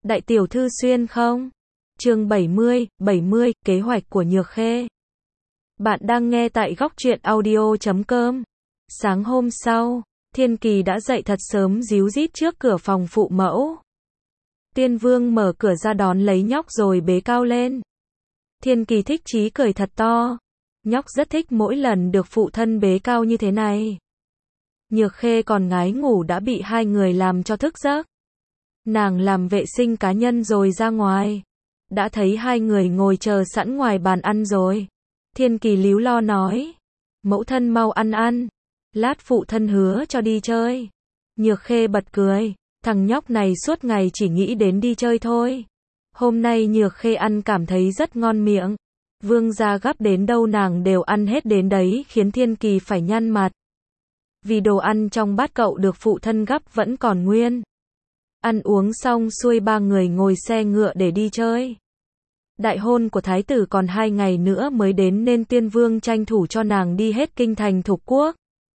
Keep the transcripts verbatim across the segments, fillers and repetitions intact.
Đại tiểu thư xuyên không? Chương bảy mươi, bảy mươi, kế hoạch của Nhược Khê. Bạn đang nghe tại góc truyện audio chấm com. Sáng hôm sau, Thiên Kỳ đã dậy thật sớm ríu rít trước cửa phòng phụ mẫu. Tiên Vương mở cửa ra đón lấy nhóc rồi bế cao lên. Thiên Kỳ thích chí cười thật to. Nhóc rất thích mỗi lần được phụ thân bế cao như thế này. Nhược Khê còn ngái ngủ đã bị hai người làm cho thức giấc. Nàng làm vệ sinh cá nhân rồi ra ngoài. Đã thấy hai người ngồi chờ sẵn ngoài bàn ăn rồi. Thiên Kỳ líu lo nói. Mẫu thân mau ăn ăn. Lát phụ thân hứa cho đi chơi. Nhược Khê bật cười. Thằng nhóc này suốt ngày chỉ nghĩ đến đi chơi thôi. Hôm nay Nhược Khê ăn cảm thấy rất ngon miệng. Vương gia gắp đến đâu nàng đều ăn hết đến đấy khiến Thiên Kỳ phải nhăn mặt. Vì đồ ăn trong bát cậu được phụ thân gắp vẫn còn nguyên. Ăn uống xong xuôi ba người ngồi xe ngựa để đi chơi. Đại hôn của thái tử còn hai ngày nữa mới đến nên Tiên Vương tranh thủ cho nàng đi hết kinh thành thục quốc.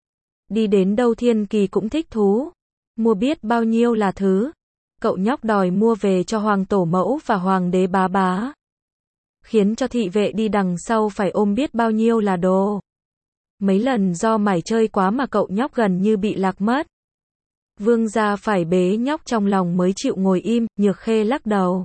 Đi đến đâu Thiên Kỳ cũng thích thú. Mua biết bao nhiêu là thứ. Cậu nhóc đòi mua về cho hoàng tổ mẫu và hoàng đế bá bá. Khiến cho thị vệ đi đằng sau phải ôm biết bao nhiêu là đồ. Mấy lần do mải chơi quá mà cậu nhóc gần như bị lạc mất. Vương gia phải bế nhóc trong lòng mới chịu ngồi im. Nhược Khê lắc đầu.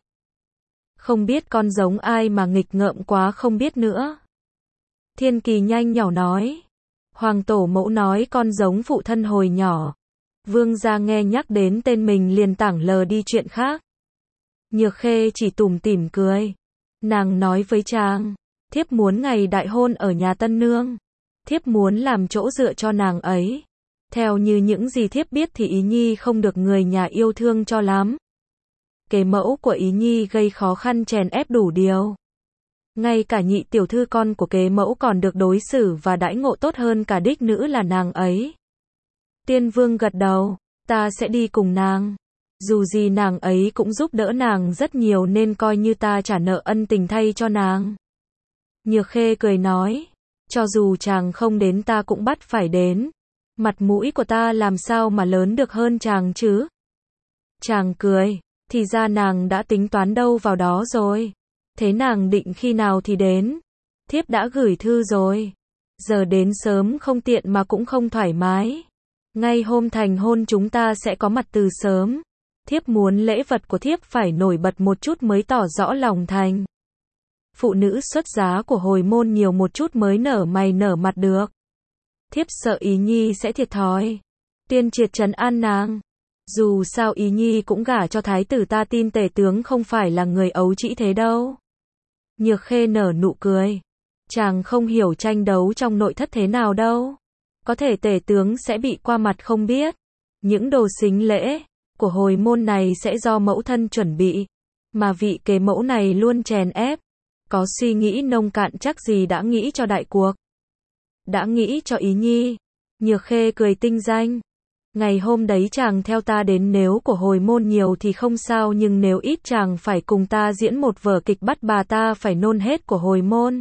Không biết con giống ai mà nghịch ngợm quá không biết nữa. Thiên Kỳ nhanh nhỏ nói. Hoàng tổ mẫu nói con giống phụ thân hồi nhỏ. Vương gia nghe nhắc đến tên mình liền tảng lờ đi chuyện khác. Nhược Khê chỉ tủm tỉm cười. Nàng nói với chàng. Thiếp muốn ngày đại hôn ở nhà tân nương. Thiếp muốn làm chỗ dựa cho nàng ấy. Theo như những gì thiếp biết thì Ý Nhi không được người nhà yêu thương cho lắm. Kế mẫu của Ý Nhi gây khó khăn chèn ép đủ điều. Ngay cả nhị tiểu thư con của kế mẫu còn được đối xử và đãi ngộ tốt hơn cả đích nữ là nàng ấy. Tiên Vương gật đầu, ta sẽ đi cùng nàng. Dù gì nàng ấy cũng giúp đỡ nàng rất nhiều nên coi như ta trả nợ ân tình thay cho nàng. Nhược Khê cười nói, cho dù chàng không đến ta cũng bắt phải đến. Mặt mũi của ta làm sao mà lớn được hơn chàng chứ? Chàng cười, thì ra nàng đã tính toán đâu vào đó rồi. Thế nàng định khi nào thì đến? Thiếp đã gửi thư rồi. Giờ đến sớm không tiện mà cũng không thoải mái. Ngay hôm thành hôn chúng ta sẽ có mặt từ sớm. Thiếp muốn lễ vật của thiếp phải nổi bật một chút mới tỏ rõ lòng thành. Phụ nữ xuất giá của hồi môn nhiều một chút mới nở mày nở mặt được. Thiếp sợ Ý Nhi sẽ thiệt thòi. Tiên Triệt trấn an nàng. Dù sao Ý Nhi cũng gả cho thái tử ta tin tể tướng không phải là người ấu trĩ thế đâu. Nhược Khê nở nụ cười. Chàng không hiểu tranh đấu trong nội thất thế nào đâu. Có thể tể tướng sẽ bị qua mặt không biết. Những đồ sính lễ của hồi môn này sẽ do mẫu thân chuẩn bị. Mà vị kế mẫu này luôn chèn ép. Có suy nghĩ nông cạn chắc gì đã nghĩ cho đại cuộc. Đã nghĩ cho Ý Nhi. Nhược Khê cười tinh danh. Ngày hôm đấy chàng theo ta đến, nếu của hồi môn nhiều thì không sao, nhưng nếu ít chàng phải cùng ta diễn một vở kịch bắt bà ta phải nôn hết của hồi môn.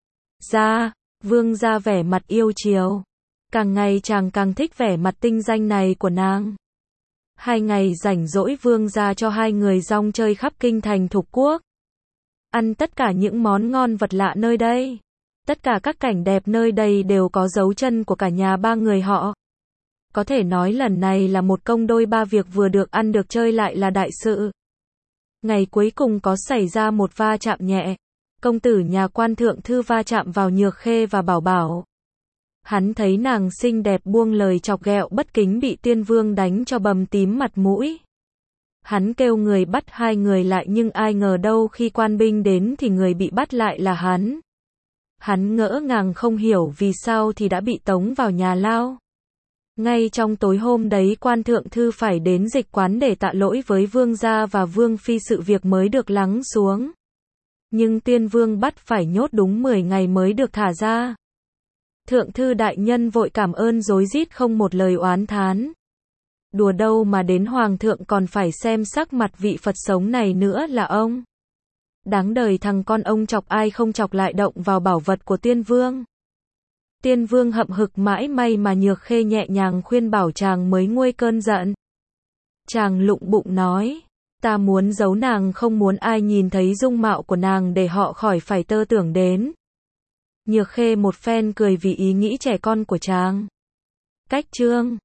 Ra, Vương gia vẻ mặt yêu chiều. Càng ngày chàng càng thích vẻ mặt tinh danh này của nàng. Hai ngày rảnh rỗi Vương gia cho hai người rong chơi khắp kinh thành thục quốc. Ăn tất cả những món ngon vật lạ nơi đây. Tất cả các cảnh đẹp nơi đây đều có dấu chân của cả nhà ba người họ. Có thể nói lần này là một công đôi ba việc, vừa được ăn được chơi lại là đại sự. Ngày cuối cùng có xảy ra một va chạm nhẹ. Công tử nhà quan thượng thư va chạm vào Nhược Khê và Bảo Bảo. Hắn thấy nàng xinh đẹp buông lời chọc ghẹo bất kính bị Tiên Vương đánh cho bầm tím mặt mũi. Hắn kêu người bắt hai người lại nhưng ai ngờ đâu khi quan binh đến thì người bị bắt lại là hắn. Hắn ngỡ ngàng không hiểu vì sao thì đã bị tống vào nhà lao. Ngay trong tối hôm đấy quan thượng thư phải đến dịch quán để tạ lỗi với vương gia và vương phi, sự việc mới được lắng xuống. Nhưng Tiên Vương bắt phải nhốt đúng mười ngày mới được thả ra. Thượng thư đại nhân vội cảm ơn rối rít không một lời oán thán. Đùa đâu mà đến hoàng thượng còn phải xem sắc mặt vị Phật sống này nữa là ông. Đáng đời thằng con ông chọc ai không chọc lại động vào bảo vật của Tiên Vương. Tiên Vương hậm hực mãi may mà Nhược Khê nhẹ nhàng khuyên bảo chàng mới nguôi cơn giận. Chàng lụng bụng nói, Ta muốn giấu nàng, không muốn ai nhìn thấy dung mạo của nàng để họ khỏi phải tơ tưởng đến. Nhược Khê một phen cười vì ý nghĩ trẻ con của chàng. Cách chương